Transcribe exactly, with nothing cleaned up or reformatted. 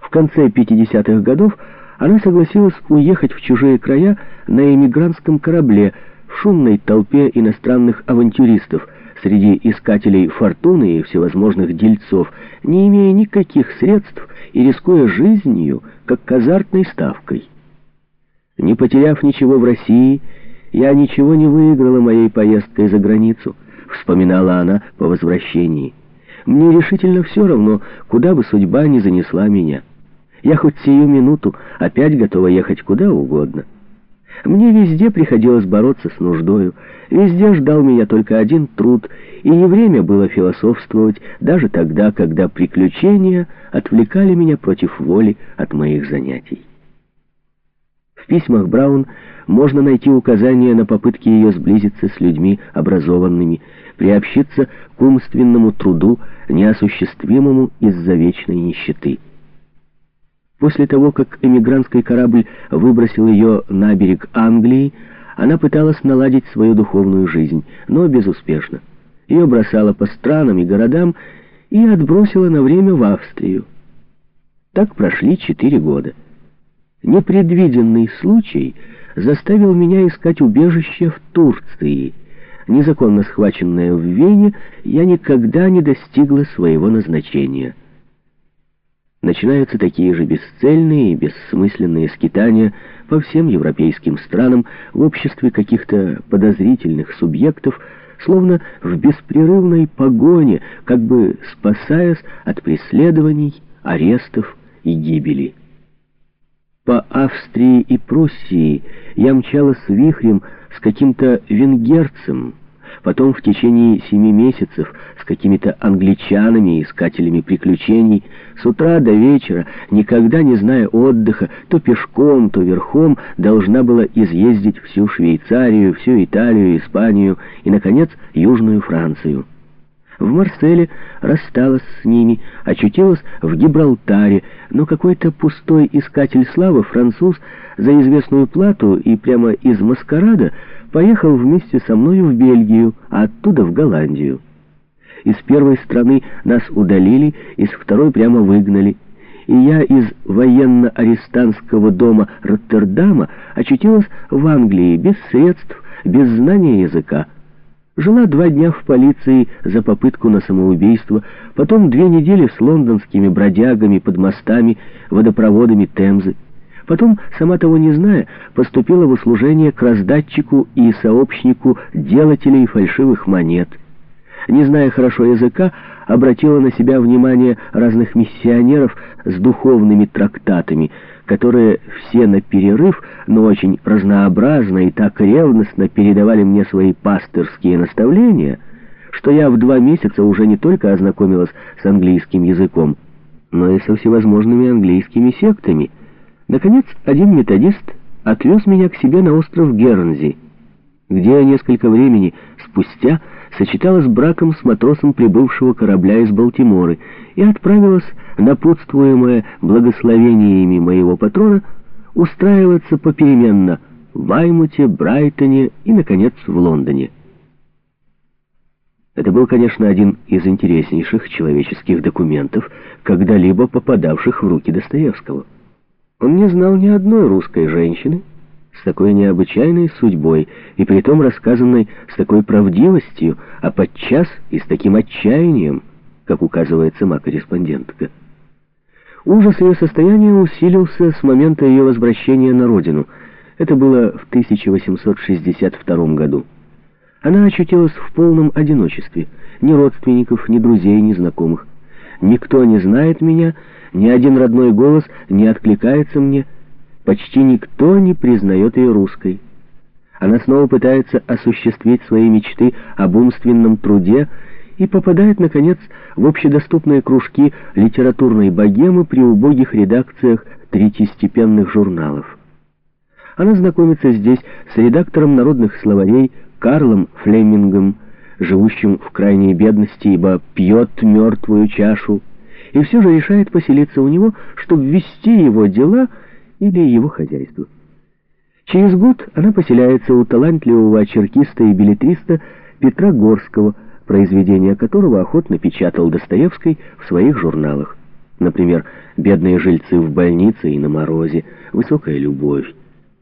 В конце пятидесятых годов она согласилась уехать в чужие края на эмигрантском корабле в шумной толпе иностранных авантюристов, среди искателей фортуны и всевозможных дельцов, не имея никаких средств и рискуя жизнью, как казартной ставкой. Не потеряв ничего в России, я ничего не выиграла моей поездкой за границу, вспоминала она по возвращении. Мне решительно все равно, куда бы судьба ни занесла меня. Я хоть сию минуту опять готова ехать куда угодно. Мне везде приходилось бороться с нуждою, везде ждал меня только один труд, и не время было философствовать даже тогда, когда приключения отвлекали меня против воли от моих занятий. В письмах Браун можно найти указания на попытки ее сблизиться с людьми образованными, приобщиться к умственному труду, неосуществимому из-за вечной нищеты. После того, как эмигрантский корабль выбросил ее на берег Англии, она пыталась наладить свою духовную жизнь, но безуспешно. Ее бросало по странам и городам и отбросило на время в Австрию. Так прошли четыре года. Непредвиденный случай заставил меня искать убежище в Турции. Незаконно схваченная в Вене, я никогда не достигла своего назначения. Начинаются такие же бесцельные и бессмысленные скитания по всем европейским странам в обществе каких-то подозрительных субъектов, словно в беспрерывной погоне, как бы спасаясь от преследований, арестов и гибели. По Австрии и Пруссии я мчалась вихрем с каким-то венгерцем, потом в течение семи месяцев с какими-то англичанами, искателями приключений, с утра до вечера, никогда не зная отдыха, то пешком, то верхом, должна была изъездить всю Швейцарию, всю Италию, Испанию и, наконец, Южную Францию. В Марселе рассталась с ними, очутилась в Гибралтаре, но какой-то пустой искатель славы, француз, за известную плату и прямо из маскарада поехал вместе со мною в Бельгию, а оттуда в Голландию. Из первой страны нас удалили, из второй прямо выгнали, и я из военно-арестантского дома Роттердама очутилась в Англии без средств, без знания языка. Жила два дня в полиции за попытку на самоубийство, потом две недели с лондонскими бродягами под мостами, водопроводами Темзы. Потом, сама того не зная, поступила в услужение к раздатчику и сообщнику делателей фальшивых монет. Не зная хорошо языка, обратила на себя внимание разных миссионеров с духовными трактатами, которые все на перерыв, но очень разнообразно и так ревностно передавали мне свои пастырские наставления, что я в два месяца уже не только ознакомилась с английским языком, но и со всевозможными английскими сектами. Наконец, один методист отвез меня к себе на остров Гернси, где я несколько времени спустя сочеталась браком с матросом прибывшего корабля из Балтиморы и отправилась, напутствуемая благословениями моего патрона, устраиваться попеременно в Аймуте, Брайтоне и, наконец, в Лондоне. Это был, конечно, один из интереснейших человеческих документов, когда-либо попадавших в руки Достоевского. Он не знал ни одной русской женщины с такой необычайной судьбой, и притом рассказанной с такой правдивостью, а подчас и с таким отчаянием, как указывает сама корреспондентка. Ужас ее состояния усилился с момента ее возвращения на родину. Это было в тысяча восемьсот шестьдесят втором году. Она очутилась в полном одиночестве. Ни родственников, ни друзей, ни знакомых. Никто не знает меня, ни один родной голос не откликается мне. Почти никто не признает ее русской. Она снова пытается осуществить свои мечты об умственном труде и попадает, наконец, в общедоступные кружки литературной богемы при убогих редакциях третьестепенных журналов. Она знакомится здесь с редактором народных словарей Карлом Флемингом, живущим в крайней бедности, ибо пьет мертвую чашу, и все же решает поселиться у него, чтобы вести его дела или его хозяйство. Через год она поселяется у талантливого очеркиста и беллетриста Петра Горского, произведения которого охотно печатал Достоевский в своих журналах. Например, бедные жильцы в больнице и на морозе, высокая любовь.